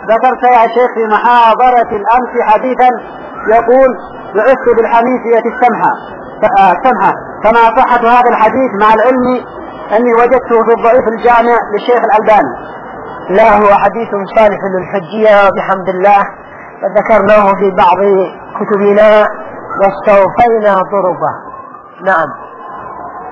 ذكرت يا شيخ في محاضرة الأمس حديثا يقول بعثت بالحنيفية السمحة، فما صحة هذا الحديث مع العلم أني وجدته في الضعيف الجامع للشيخ الألباني؟ لا، هو حديث صالح للحجية بحمد الله، وذكرناه في بعض كتبنا واستوفينا طرقه. نعم.